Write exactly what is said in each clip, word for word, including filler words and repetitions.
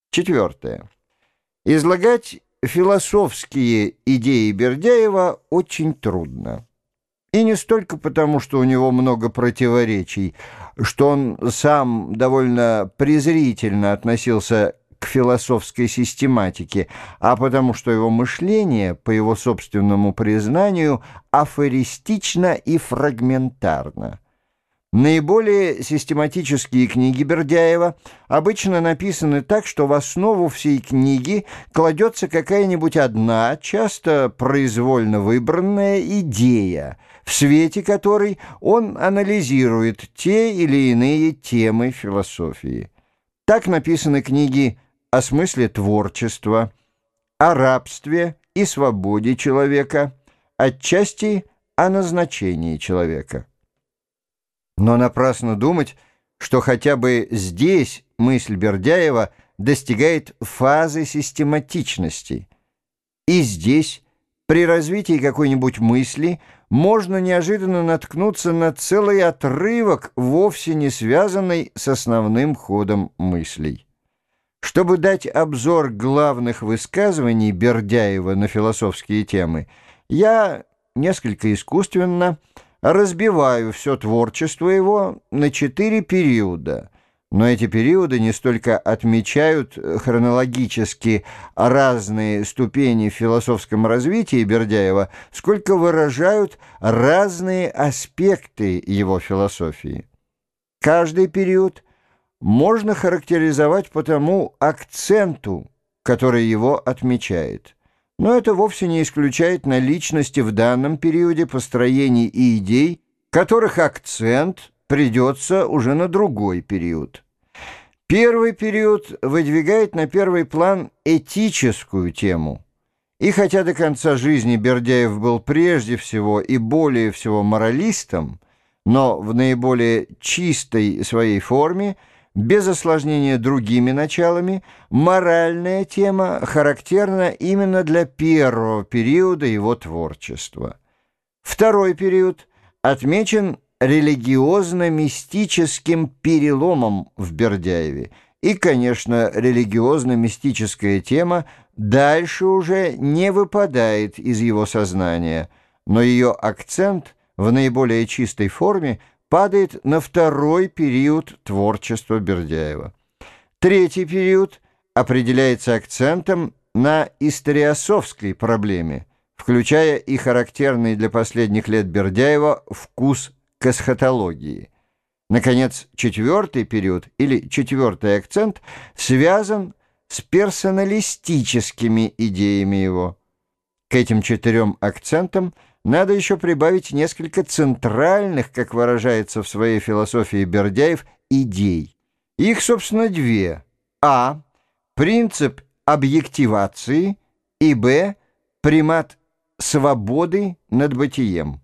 Четвертое. Излагать философские идеи Бердяева очень трудно. И не столько потому, что у него много противоречий, что он сам довольно презрительно относился к философской систематике, а потому что его мышление, по его собственному признанию, афористично и фрагментарно. Наиболее систематические книги Бердяева обычно написаны так, что в основу всей книги кладется какая-нибудь одна, часто произвольно выбранная идея, в свете которой он анализирует те или иные темы философии. Так написаны книги о смысле творчества, о рабстве и свободе человека, отчасти о назначении человека. Но напрасно думать, что хотя бы здесь мысль Бердяева достигает фазы систематичности. И здесь, при развитии какой-нибудь мысли, можно неожиданно наткнуться на целый отрывок, вовсе не связанный с основным ходом мыслей. Чтобы дать обзор главных высказываний Бердяева на философские темы, я несколько искусственно разбиваю все творчество его на четыре периода, но эти периоды не столько отмечают хронологически разные ступени в философском развитии Бердяева, сколько выражают разные аспекты его философии. Каждый период можно характеризовать по тому акценту, который его отмечает. Но это вовсе не исключает наличности в данном периоде построений и идей, которых акцент придется уже на другой период. Первый период выдвигает на первый план этическую тему. И хотя до конца жизни Бердяев был прежде всего и более всего моралистом, но в наиболее чистой своей форме, без осложнения другими началами, моральная тема характерна именно для первого периода его творчества. Второй период отмечен религиозно-мистическим переломом в Бердяеве, и, конечно, религиозно-мистическая тема дальше уже не выпадает из его сознания, но ее акцент в наиболее чистой форме падает на второй период творчества Бердяева. Третий период определяется акцентом на историософской проблеме, включая и характерный для последних лет Бердяева вкус к эсхатологии. Наконец, четвертый период или четвертый акцент связан с персоналистическими идеями его. К этим четырем акцентам надо еще прибавить несколько центральных, как выражается в своей философии Бердяев, идей. Их, собственно, две. А. Принцип объективации и Б. Примат свободы над бытием.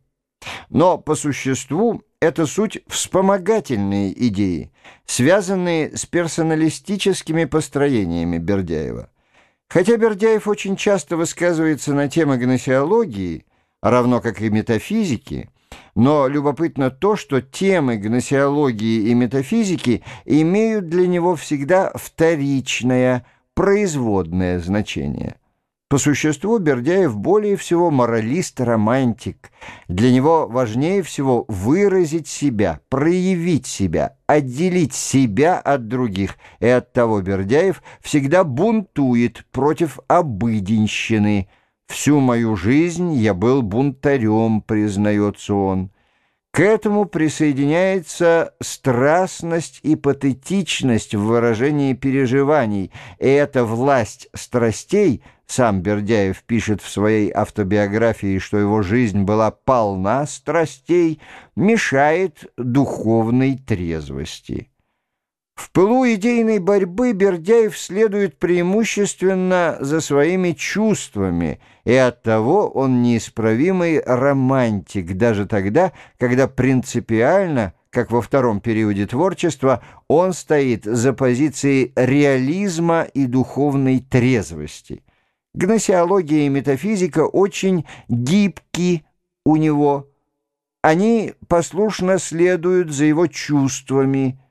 Но по существу это суть вспомогательные идеи, связанные с персоналистическими построениями Бердяева. Хотя Бердяев очень часто высказывается на темы гносеологии, равно как и метафизики, но любопытно то, что темы гносеологии и метафизики имеют для него всегда вторичное, производное значение. По существу Бердяев более всего моралист-романтик. Для него важнее всего выразить себя, проявить себя, отделить себя от других, и оттого Бердяев всегда бунтует против обыденщины. «Всю мою жизнь я был бунтарем», признается он. К этому присоединяется страстность и патетичность в выражении переживаний, и эта власть страстей, сам Бердяев пишет в своей автобиографии, что его жизнь была полна страстей, мешает духовной трезвости. В пылу идейной борьбы Бердяев следует преимущественно за своими чувствами, и оттого он неисправимый романтик, даже тогда, когда принципиально, как во втором периоде творчества, он стоит за позицией реализма и духовной трезвости. Гносеология и метафизика очень гибки у него. Они послушно следуют за его чувствами,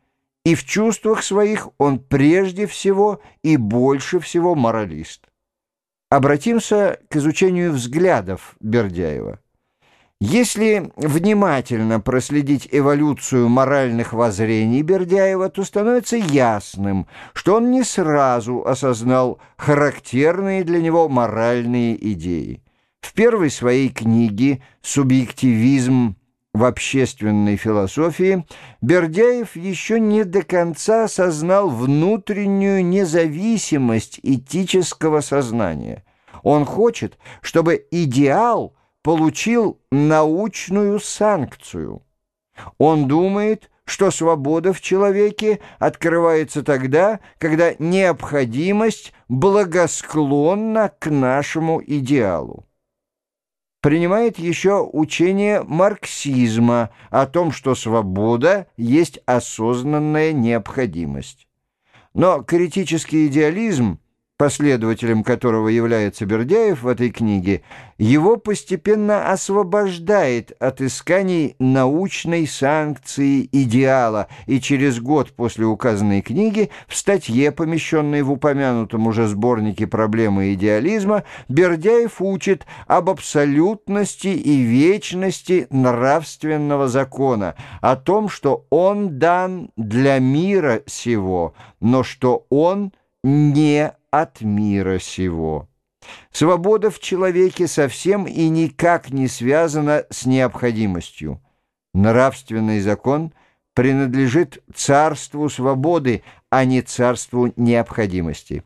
и в чувствах своих он прежде всего и больше всего моралист. Обратимся к изучению взглядов Бердяева. Если внимательно проследить эволюцию моральных воззрений Бердяева, то становится ясным, что он не сразу осознал характерные для него моральные идеи. В первой своей книге «Субъективизм в общественной философии» Бердяев еще не до конца осознал внутреннюю независимость этического сознания. Он хочет, чтобы идеал получил научную санкцию. Он думает, что свобода в человеке открывается тогда, когда необходимость благосклонна к нашему идеалу. Принимает еще учение марксизма о том, что свобода есть осознанная необходимость. Но критический идеализм, последователем которого является Бердяев в этой книге, его постепенно освобождает от исканий научной санкции идеала, и через год после указанной книги в статье, помещенной в упомянутом уже сборнике «Проблемы идеализма», Бердяев учит об абсолютности и вечности нравственного закона, о том, что он дан для мира сего, но что он не от мира сего. Свобода в человеке совсем и никак не связана с необходимостью. Нравственный закон принадлежит царству свободы, а не царству необходимости.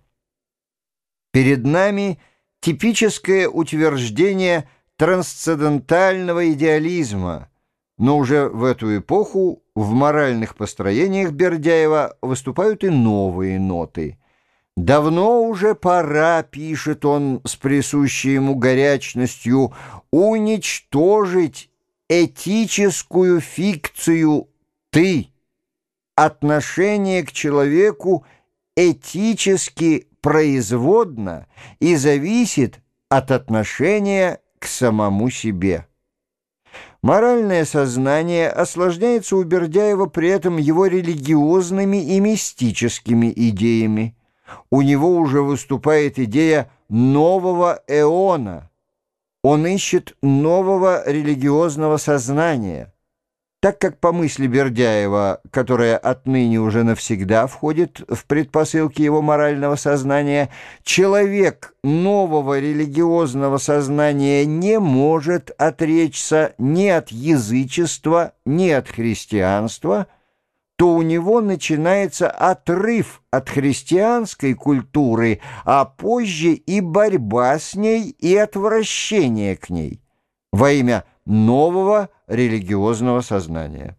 Перед нами типическое утверждение трансцендентального идеализма, но уже в эту эпоху в моральных построениях Бердяева выступают и новые ноты. «Давно уже пора, — пишет он с присущей ему горячностью, — уничтожить этическую фикцию «ты». Отношение к человеку этически производно и зависит от отношения к самому себе». Моральное сознание осложняется у Бердяева при этом его религиозными и мистическими идеями. У него уже выступает идея нового эона. Он ищет нового религиозного сознания. Так как по мысли Бердяева, которая отныне уже навсегда входит в предпосылки его морального сознания, человек нового религиозного сознания не может отречься ни от язычества, ни от христианства, то у него начинается отрыв от христианской культуры, а позже и борьба с ней, и отвращение к ней во имя нового религиозного сознания.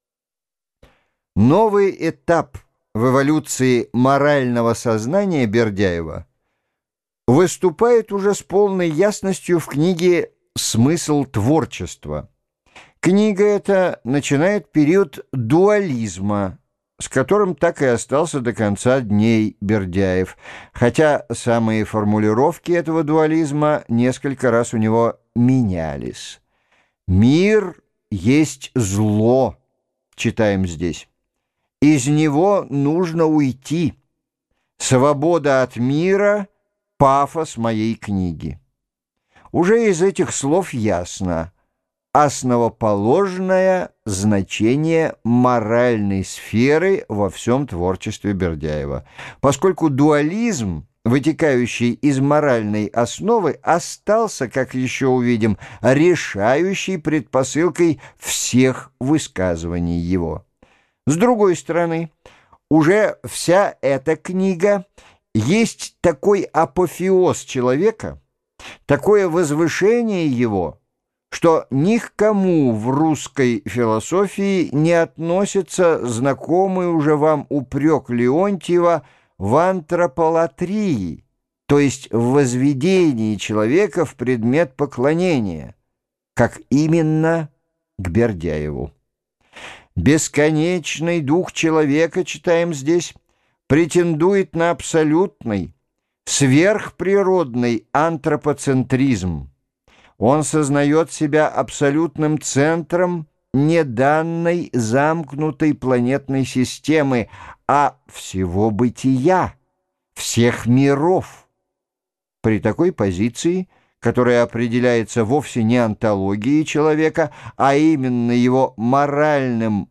Новый этап в эволюции морального сознания Бердяева выступает уже с полной ясностью в книге «Смысл творчества». Книга эта начинает период дуализма, с которым так и остался до конца дней Бердяев, хотя самые формулировки этого дуализма несколько раз у него менялись. «Мир есть зло», читаем здесь. «Из него нужно уйти. Свобода от мира — пафос моей книги». Уже из этих слов ясно основоположное значение моральной сферы во всем творчестве Бердяева, поскольку дуализм, вытекающий из моральной основы, остался, как еще увидим, решающей предпосылкой всех высказываний его. С другой стороны, уже вся эта книга есть такой апофеоз человека, такое возвышение его, что ни к кому в русской философии не относится знакомый уже вам упрек Леонтьева в антрополатрии, то есть в возведении человека в предмет поклонения, как именно к Бердяеву. Бесконечный дух человека, читаем здесь, претендует на абсолютный, сверхприродный антропоцентризм. Он сознает себя абсолютным центром не данной замкнутой планетной системы, а всего бытия, всех миров. При такой позиции, которая определяется вовсе не онтологией человека, а именно его моральным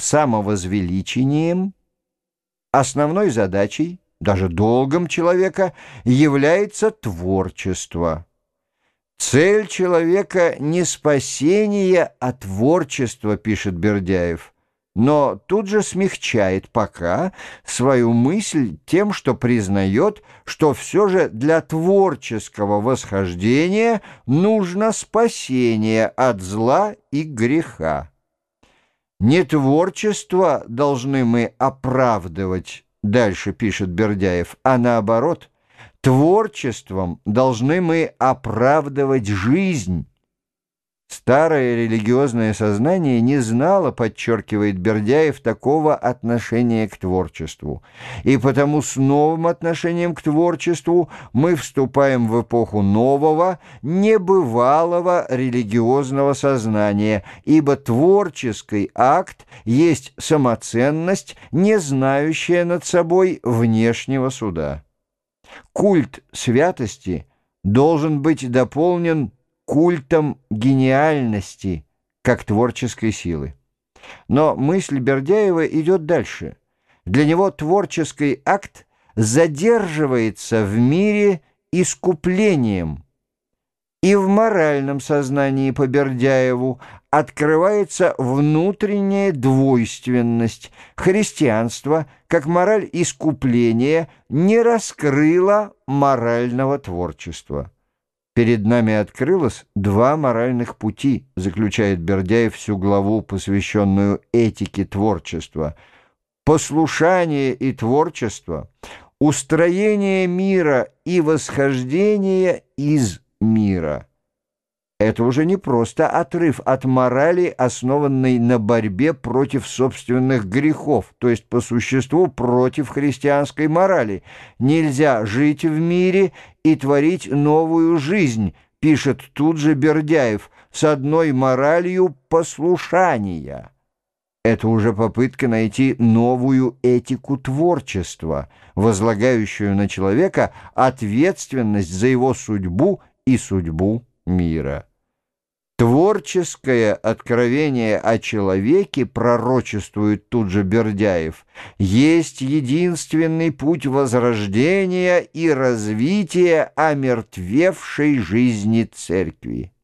самовозвеличением, основной задачей, даже долгом человека, является творчество. Цель человека не спасение, а творчество, пишет Бердяев, но тут же смягчает пока свою мысль тем, что признает, что все же для творческого восхождения нужно спасение от зла и греха. Не творчество должны мы оправдывать, дальше пишет Бердяев, а наоборот, творчеством должны мы оправдывать жизнь. Старое религиозное сознание не знало, подчеркивает Бердяев, такого отношения к творчеству. И потому с новым отношением к творчеству мы вступаем в эпоху нового, небывалого религиозного сознания, ибо творческий акт есть самоценность, не знающая над собой внешнего суда. Культ святости должен быть дополнен культом гениальности, как творческой силы. Но мысль Бердяева идет дальше. Для него творческий акт задерживается в мире искуплением. И в моральном сознании по Бердяеву открывается внутренняя двойственность. Христианство, как мораль искупления, не раскрыло морального творчества. Перед нами открылось два моральных пути, заключает Бердяев всю главу, посвященную этике творчества. Послушание и творчество, устроение мира и восхождение из мира. Это уже не просто отрыв от морали, основанной на борьбе против собственных грехов, то есть по существу против христианской морали. Нельзя жить в мире и творить новую жизнь, пишет тут же Бердяев, с одной моралью послушания. Это уже попытка найти новую этику творчества, возлагающую на человека ответственность за его судьбу и судьбу мира. Творческое откровение о человеке, пророчествует тут же Бердяев, есть единственный путь возрождения и развития омертвевшей жизни церкви.